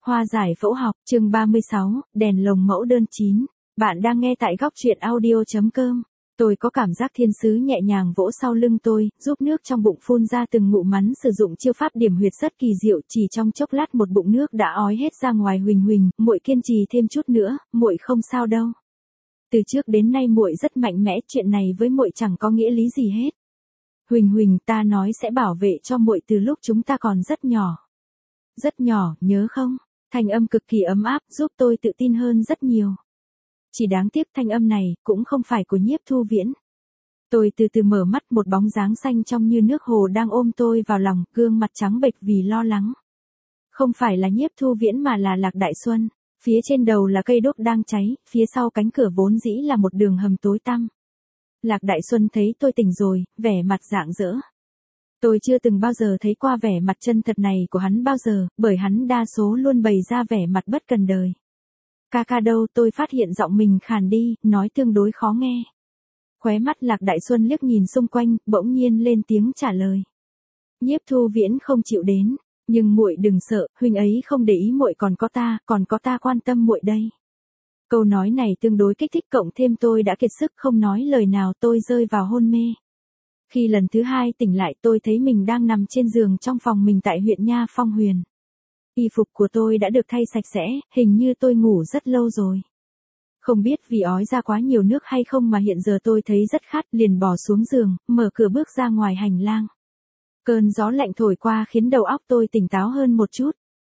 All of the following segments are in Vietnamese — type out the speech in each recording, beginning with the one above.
Hoa giải phẫu học, chương 36, đèn lồng mẫu đơn 9. Bạn đang nghe tại góc truyện audio.com. Tôi có cảm giác thiên sứ nhẹ nhàng vỗ sau lưng tôi, giúp nước trong bụng phun ra từng ngụm mắn, sử dụng chiêu pháp điểm huyệt rất kỳ diệu, chỉ trong chốc lát một bụng nước đã ói hết ra ngoài. Huỳnh Huỳnh, muội kiên trì thêm chút nữa, muội không sao đâu. Từ trước đến nay muội rất mạnh mẽ, chuyện này với muội chẳng có nghĩa lý gì hết. Huỳnh Huỳnh, ta nói sẽ bảo vệ cho muội từ lúc chúng ta còn rất nhỏ. Rất nhỏ, nhớ không? Thanh âm cực kỳ ấm áp, giúp tôi tự tin hơn rất nhiều. Chỉ đáng tiếc thanh âm này cũng không phải của Nhiếp Thu Viễn. Tôi từ từ mở mắt, một bóng dáng xanh trong như nước hồ đang ôm tôi vào lòng, gương mặt trắng bệch vì lo lắng. Không phải là Nhiếp Thu Viễn mà là Lạc Đại Xuân. Phía trên đầu là cây đốt đang cháy, phía sau cánh cửa vốn dĩ là một đường hầm tối tăm. Lạc Đại Xuân thấy tôi tỉnh rồi, vẻ mặt rạng rỡ. Tôi chưa từng bao giờ thấy qua vẻ mặt chân thật này của hắn bao giờ, bởi hắn đa số luôn bày ra vẻ mặt bất cần đời. Ca ca đâu? Tôi phát hiện giọng mình khàn đi, nói tương đối khó nghe. Khóe mắt Lạc Đại Xuân liếc nhìn xung quanh, bỗng nhiên lên tiếng trả lời. Nhiếp Thu Viễn không chịu đến, nhưng muội đừng sợ, huynh ấy không để ý muội, còn có ta quan tâm muội đây. Câu nói này tương đối kích thích, cộng thêm tôi đã kiệt sức không nói lời nào, tôi rơi vào hôn mê. Khi lần thứ hai tỉnh lại, tôi thấy mình đang nằm trên giường trong phòng mình tại huyện Nha Phong Huyền. Y phục của tôi đã được thay sạch sẽ, hình như tôi ngủ rất lâu rồi. Không biết vì ói ra quá nhiều nước hay không mà hiện giờ tôi thấy rất khát, liền bò xuống giường, mở cửa bước ra ngoài hành lang. Cơn gió lạnh thổi qua khiến đầu óc tôi tỉnh táo hơn một chút.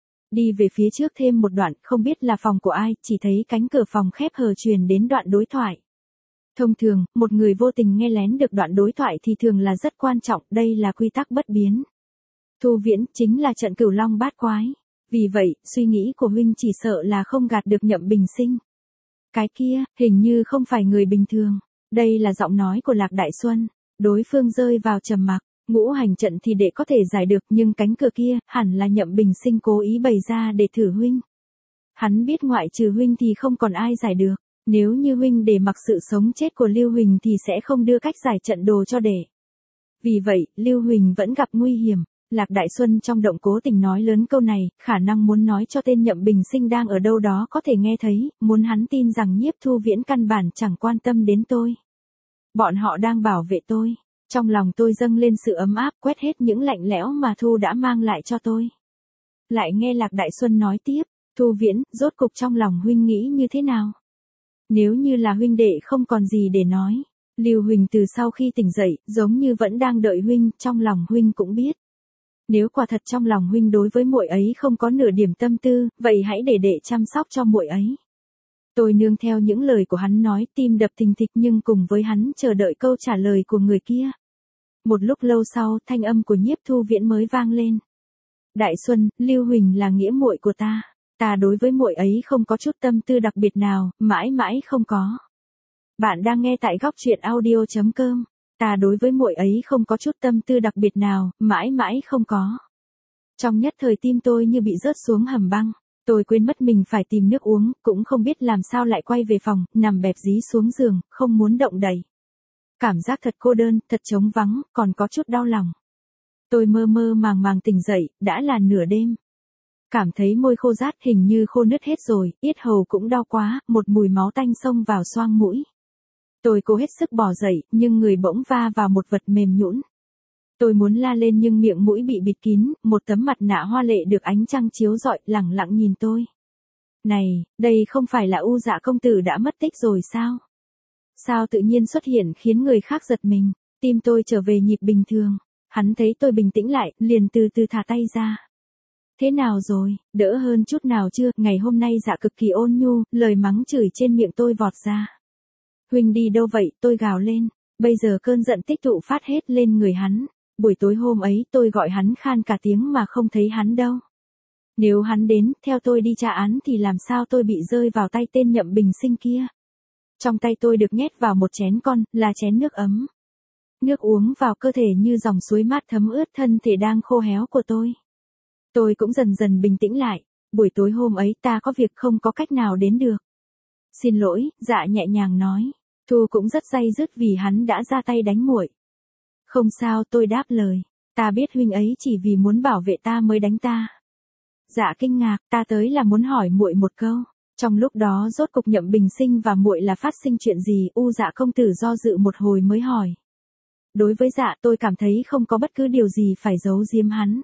Đi về phía trước thêm một đoạn, không biết là phòng của ai, chỉ thấy cánh cửa phòng khép hờ truyền đến đoạn đối thoại. Thông thường, một người vô tình nghe lén được đoạn đối thoại thì thường là rất quan trọng, đây là quy tắc bất biến. Thu Viễn chính là trận Cửu Long bát quái. Vì vậy, suy nghĩ của huynh chỉ sợ là không gạt được Nhậm Bình Sinh. Cái kia, hình như không phải người bình thường. Đây là giọng nói của Lạc Đại Xuân. Đối phương rơi vào trầm mặc. Ngũ hành trận thì để có thể giải được, nhưng cánh cửa kia, hẳn là Nhậm Bình Sinh cố ý bày ra để thử huynh. Hắn biết ngoại trừ huynh thì không còn ai giải được. Nếu như huynh để mặc sự sống chết của Lưu Huỳnh thì sẽ không đưa cách giải trận đồ cho để. Vì vậy, Lưu Huỳnh vẫn gặp nguy hiểm. Lạc Đại Xuân trong động cố tình nói lớn câu này, khả năng muốn nói cho tên Nhậm Bình Sinh đang ở đâu đó có thể nghe thấy, muốn hắn tin rằng Nhiếp Thu Viễn căn bản chẳng quan tâm đến tôi. Bọn họ đang bảo vệ tôi. Trong lòng tôi dâng lên sự ấm áp, quét hết những lạnh lẽo mà Thu đã mang lại cho tôi. Lại nghe Lạc Đại Xuân nói tiếp, Thu Viễn, rốt cục trong lòng huynh nghĩ như thế nào? Nếu như là huynh đệ không còn gì để nói. Lưu Huỳnh từ sau khi tỉnh dậy, giống như vẫn đang đợi huynh, trong lòng huynh cũng biết. Nếu quả thật trong lòng huynh đối với muội ấy không có nửa điểm tâm tư, vậy hãy để đệ chăm sóc cho muội ấy. Tôi nương theo những lời của hắn nói, tim đập thình thịch, nhưng cùng với hắn chờ đợi câu trả lời của người kia. Một lúc lâu sau, thanh âm của Nhiếp Thu Viễn mới vang lên. Đại Xuân, Lưu Huỳnh là nghĩa muội của ta. Ta đối với muội ấy không có chút tâm tư đặc biệt nào, mãi mãi không có. Bạn đang nghe tại góc truyện audio.com. Ta đối với muội ấy không có chút tâm tư đặc biệt nào, mãi mãi không có. Trong nhất thời tim tôi như bị rớt xuống hầm băng. Tôi quên mất mình phải tìm nước uống, cũng không biết làm sao lại quay về phòng, nằm bẹp dí xuống giường, không muốn động đậy. Cảm giác thật cô đơn, thật trống vắng, còn có chút đau lòng. Tôi mơ mơ màng màng tỉnh dậy, đã là nửa đêm. Cảm thấy môi khô rát, hình như khô nứt hết rồi, yết hầu cũng đau quá, một mùi máu tanh xông vào xoang mũi. Tôi cố hết sức bò dậy, nhưng người bỗng va vào một vật mềm nhũn. Tôi muốn la lên nhưng miệng mũi bị bịt kín, một tấm mặt nạ hoa lệ được ánh trăng chiếu rọi, lẳng lặng nhìn tôi. Này, đây không phải là U Dạ công tử đã mất tích rồi sao? Sao tự nhiên xuất hiện khiến người khác giật mình, tim tôi trở về nhịp bình thường. Hắn thấy tôi bình tĩnh lại, liền từ từ thả tay ra. Thế nào rồi, đỡ hơn chút nào chưa? Ngày hôm nay Dạ cực kỳ ôn nhu, lời mắng chửi trên miệng tôi vọt ra. Huynh đi đâu vậy? Tôi gào lên. Bây giờ cơn giận tích tụ phát hết lên người hắn. Buổi tối hôm ấy tôi gọi hắn khan cả tiếng mà không thấy hắn đâu. Nếu hắn đến, theo tôi đi tra án thì làm sao tôi bị rơi vào tay tên Nhậm Bình Sinh kia. Trong tay tôi được nhét vào một chén con, là chén nước ấm. Nước uống vào cơ thể như dòng suối mát thấm ướt thân thể đang khô héo của tôi. Tôi cũng dần dần bình tĩnh lại. Buổi tối hôm ấy ta có việc không có cách nào đến được. Xin lỗi, Dạ nhẹ nhàng nói. Thu cũng rất day dứt vì hắn đã ra tay đánh muội. Không sao, tôi đáp lời. Ta biết huynh ấy chỉ vì muốn bảo vệ ta mới đánh ta. Dạ kinh ngạc, ta tới là muốn hỏi muội một câu. Trong lúc đó rốt cục Nhậm Bình Sinh và muội là phát sinh chuyện gì, Dạ công tử do dự một hồi mới hỏi. Đối với Dạ tôi cảm thấy không có bất cứ điều gì phải giấu giếm hắn.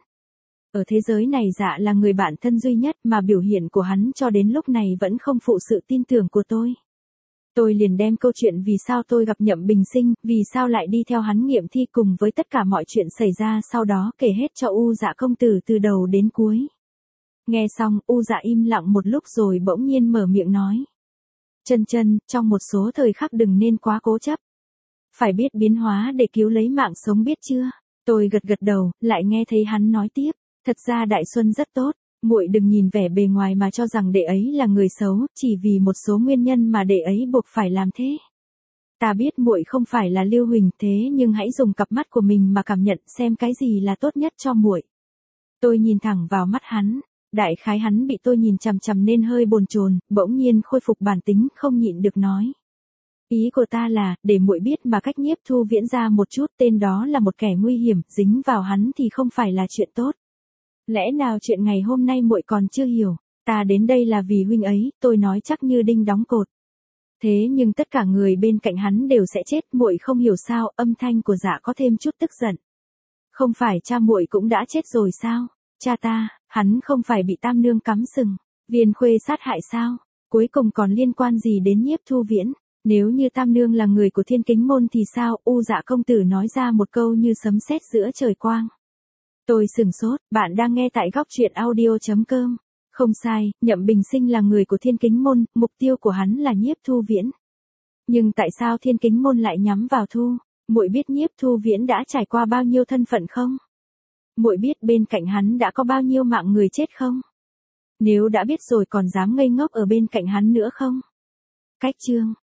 Ở thế giới này Dạ là người bạn thân duy nhất mà biểu hiện của hắn cho đến lúc này vẫn không phụ sự tin tưởng của tôi. Tôi liền đem câu chuyện vì sao tôi gặp Nhậm Bình Sinh, vì sao lại đi theo hắn nghiệm thi cùng với tất cả mọi chuyện xảy ra sau đó kể hết cho Dạ công tử từ đầu đến cuối. Nghe xong, Dạ im lặng một lúc rồi bỗng nhiên mở miệng nói. Chân, trong một số thời khắc đừng nên quá cố chấp. Phải biết biến hóa để cứu lấy mạng sống biết chưa? Tôi gật đầu, lại nghe thấy hắn nói tiếp. Thật ra Đại Xuân rất tốt, muội đừng nhìn vẻ bề ngoài mà cho rằng đệ ấy là người xấu, chỉ vì một số nguyên nhân mà đệ ấy buộc phải làm thế. Ta biết muội không phải là Lưu Huỳnh, thế nhưng hãy dùng cặp mắt của mình mà cảm nhận xem cái gì là tốt nhất cho muội. Tôi nhìn thẳng vào mắt hắn, đại khái hắn bị tôi nhìn chằm chằm nên hơi bồn chồn, bỗng nhiên khôi phục bản tính, không nhịn được nói. Ý của ta là, để muội biết mà cách Nhiếp Thu Viễn ra một chút, tên đó là một kẻ nguy hiểm, dính vào hắn thì không phải là chuyện tốt. Lẽ nào chuyện ngày hôm nay muội còn chưa hiểu, ta đến đây là vì huynh ấy, tôi nói chắc như đinh đóng cột. Thế nhưng tất cả người bên cạnh hắn đều sẽ chết, muội không hiểu sao, âm thanh của Dạ có thêm chút tức giận. Không phải cha muội cũng đã chết rồi sao? Cha ta, hắn không phải bị Tam nương cắm sừng, Viên Khuê sát hại sao? Cuối cùng còn liên quan gì đến Nhiếp Thu Viễn? Nếu như Tam nương là người của Thiên Kính môn thì sao? Dạ công tử nói ra một câu như sấm sét giữa trời quang. Tôi sửng sốt, bạn đang nghe tại góc truyện audio.com. Không sai, Nhậm Bình Sinh là người của Thiên Kính môn, mục tiêu của hắn là Nhiếp Thu Viễn. Nhưng tại sao Thiên Kính môn lại nhắm vào Thu? Muội biết Nhiếp Thu Viễn đã trải qua bao nhiêu thân phận không? Muội biết bên cạnh hắn đã có bao nhiêu mạng người chết không? Nếu đã biết rồi còn dám ngây ngốc ở bên cạnh hắn nữa không? Cách chương